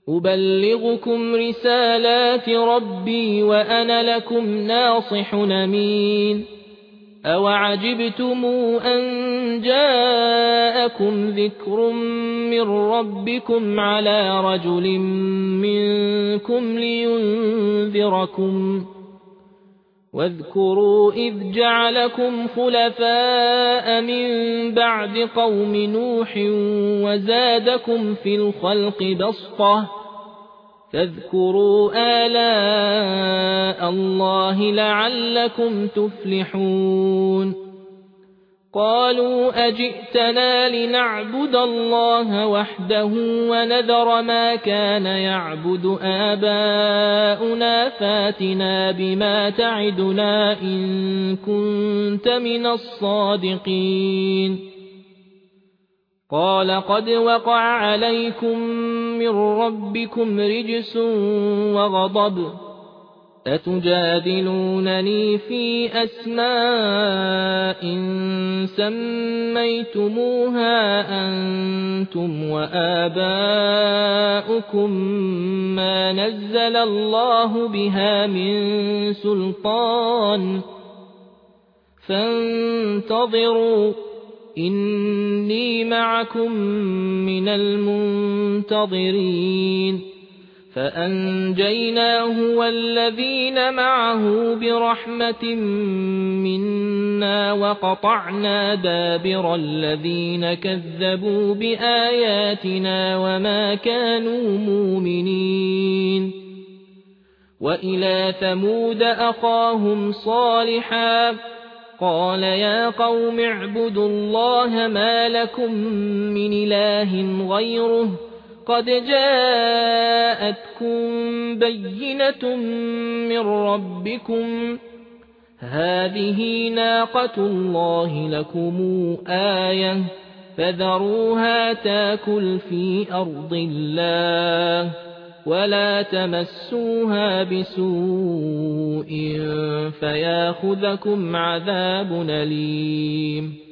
أبلغكم رسالات ربي وأنا لكم ناصح أمين. أوعجبتم أن جاءكم ذكر من ربكم على رجل منكم لينذركم واذكروا إذ جعلكم خلفاء من بعد قوم نوح وزادكم في الخلق بسطة فاذكروا آلاء الله لعلكم تفلحون. قالوا أجئتنا لنعبد الله وحده ونذر ما كان يعبد آباؤنا فاتنا بما تعدنا إن كنت من الصادقين. قال قد وقع عليكم من ربكم رجس وغضب أتجادلونني في أسماء سميتموها أنتم وآباؤكم ما نزل الله بها من سلطان فانتظروا إني معكم من المنتظرين. فأنجيناه والذين معه برحمة منا وقطعنا دابر الذين كذبوا بآياتنا وما كانوا مؤمنين. وإلى ثمود أخاهم صالحا قال يا قوم اعبدوا الله ما لكم من إله غيره قد جاءتكم بينة من ربكم هذه ناقة الله لكم آية فذروها تاكل في أرض الله ولا تمسوها بسوء فياخذكم عذاب أليم.